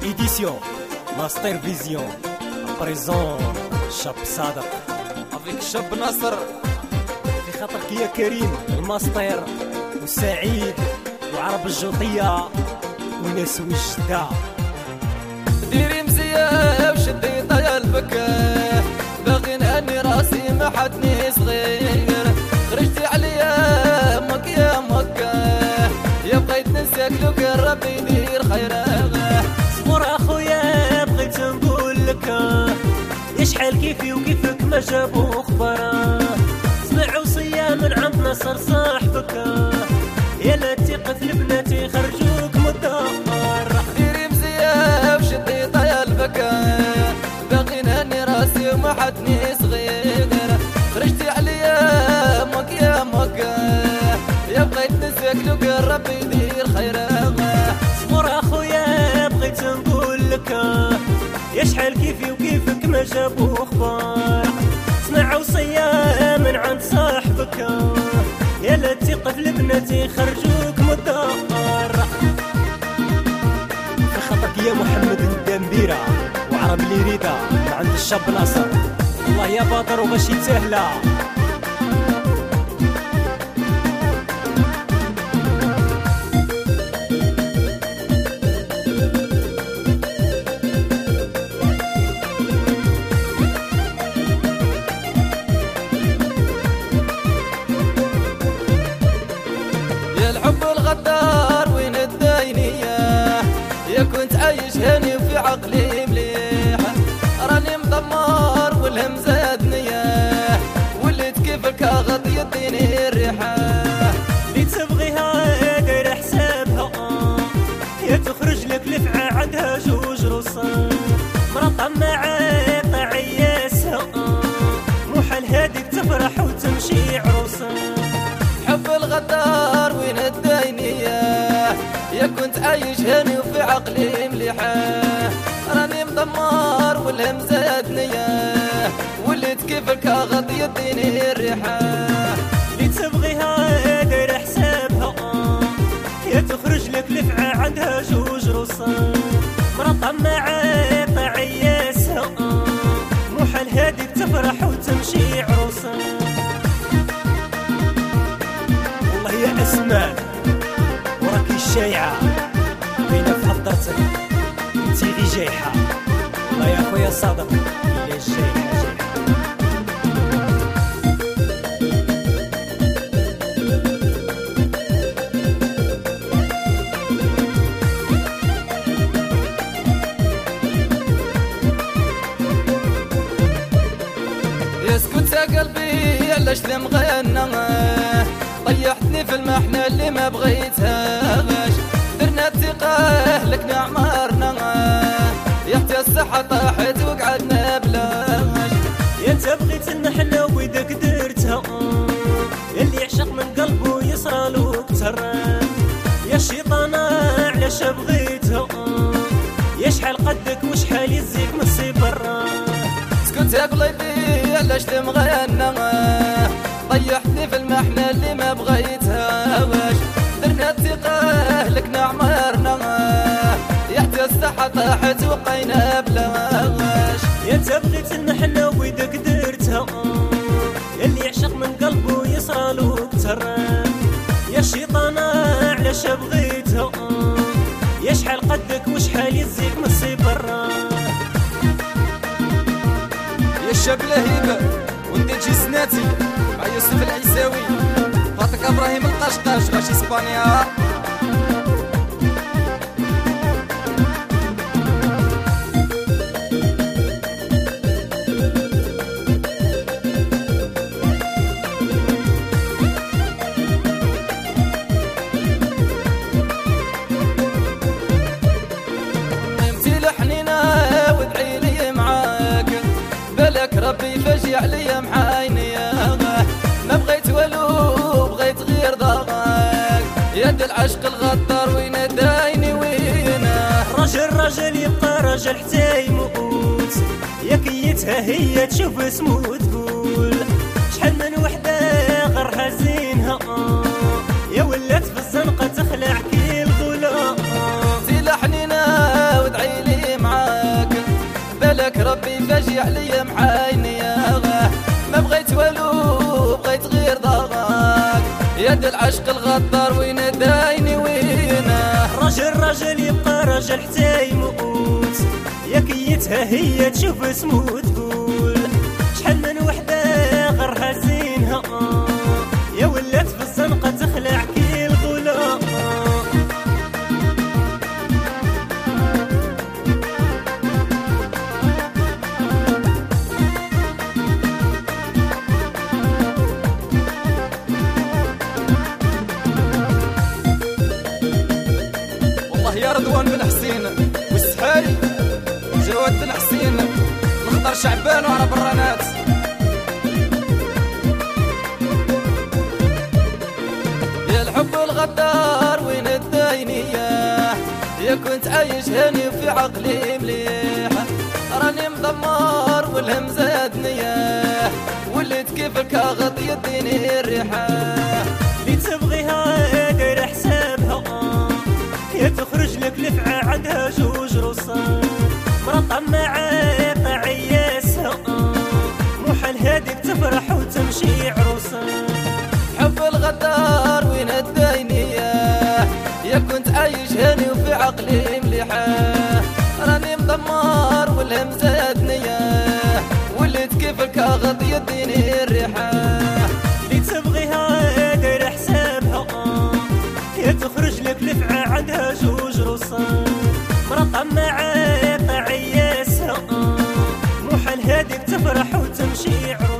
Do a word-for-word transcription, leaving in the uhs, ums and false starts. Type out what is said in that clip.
Édition Master Vision à présent شاب صادق افيك شاب ناصر في خاطرك يا كريم الماستر وسعيد وعرب الجوطية وناس وجدة. ديري مزيان وشدي طيا البكا باغي نهني راسي ما حدني صغير خرجتي عليا امك يا مكة يا بغيت ننساك لو كان ربي يدير خيره. صبر اخويا بغيت نقول لك يا شحال كيفي وكيفك ما جابو خبره سمع وصية من عند نصر صاحبك يا لا تثق في البنات يخرجوك مدار. ديري مزيان وشدي طيا البكا باغي نهني راسي وما حدني صغير خرجتي عليا امك يا مكة يا بغيت ننساك لو كان ربي يدير خيره. صبر اخويا بغيت نقول لك يا شحال كيفي وكيفك ما جابو اخبار سمع وصية من عند صاحبك يا لا تثق في البنات يخرجوك مدار. في خطك يا محمد الدمبيرة وعرب اللي ريدة من عند الشاب ناصر والله يا باطر وماشي سهلة. الحب الغدار وين الداينية يا كنت عايش هاني وفي عقلي مليح راني مدمر والهم زادنية وليت كيفك غط يديني الريحة اللي تبغيها داير حسابها يا تخرج لك لفعة عندها جوج روسا مرة معاك عياسها محال هاديك تفرح وتمشي عروسة. حب الغدار وين الداينية يا كنت عايش هاني وفي عقلي مليحة راني مدمر والهم زادنية وليت كيفك غط يديني الريحة اللي تبغيها داير حسابها يا تخرج لك لفعة عندها جوج روسا مرة معاك عياسها محال هاديك تفرح وتمشي عروسة. يا أسماء وراكي الشايعة بينا في حضرتك انتي غي جايحة والله يا خويا صادق هي جايحة جايحة. يسكت يا قلبي علاش لمغنى طيحتني في المحنة اللي ما بغيتهاش درنا الثقة لكنا عمرنا يا حتى الصحة طاحت وقعدنا بلاش. يا انت بغيت المحنة ويدك درتها اللي يعشق من قلبه يصرالو كتر يا الشيطانة علاش بغيتها يا شحال قدك وشحال يزيك من الصبر. اسكت يا قلبي علاش تمغنى طيحتني في المحنة اللي ما بغيتهاش درنا الثقة لكنا عمرنا يا حتى الصحة طاحت وقينا بلاش. يا انت بغيت المحنة ويدك درتها اللي يعشق من قلبه يصرالو كتر يا الشيطانة علاش بغيتها يا شحال قدك وشحال يزيك من الصبر. يا الشاب لهيبة وانت تجي سناتي مع يوسف العيساوي فاطك ابراهيم القشقاش غاش اسبانيا. نمتي لحنينا وادعي لي معاك بالك ربي يفجي عليا محايني ما بغيت والو بغيت غير ضاغاك يد العشق الغدار وين دايني وينه. رجل رجل يبقى رجل حتى يموت يا كيتها هي تشوف اسمه وتقول شحال من وحدة غيرها زينها يا ولات في الزنقة تخلع كي الغلا. زي لحنينا وادعي لي خرجتي عليا معايني ما بغيت والو بغيت غير ضغاك يد العشق الغدار وين دايني وينه راجل راجل يبقى راجل حتى يموت يا كيتها هي تشوف اسمو تقول شحال من وحده غرها زينها يا ولات في الزنقه تخلع كي الغلا يا رضوان بن حسين والسحاري جواد بن حسين نخضر شعبان وعرب الرنات يا الحب الغدار وين الداينية يا كنت عايش هاني وفي عقلي مليح راني مدمر والهم زادنية وليت كيفك اغط يديني الريحة اللي تبغيها داير حسابها يا تخرج لك لفعة عندها جوج روسان مرطة معاق عياسها محال هاديك تفرح وتمشي عروسة حب الغدار وين الداينية يا كنت عايش هاني وفي عقلي مليحة راني مدمر والهم زادنية وليت كيفك اغط يديني الريحة اللي تبغيها داير حسابها يا تخرج لك لفعة عندها جوج روسان مرطة معاق عياسها محال هاديك تفرح وتمشي عروسة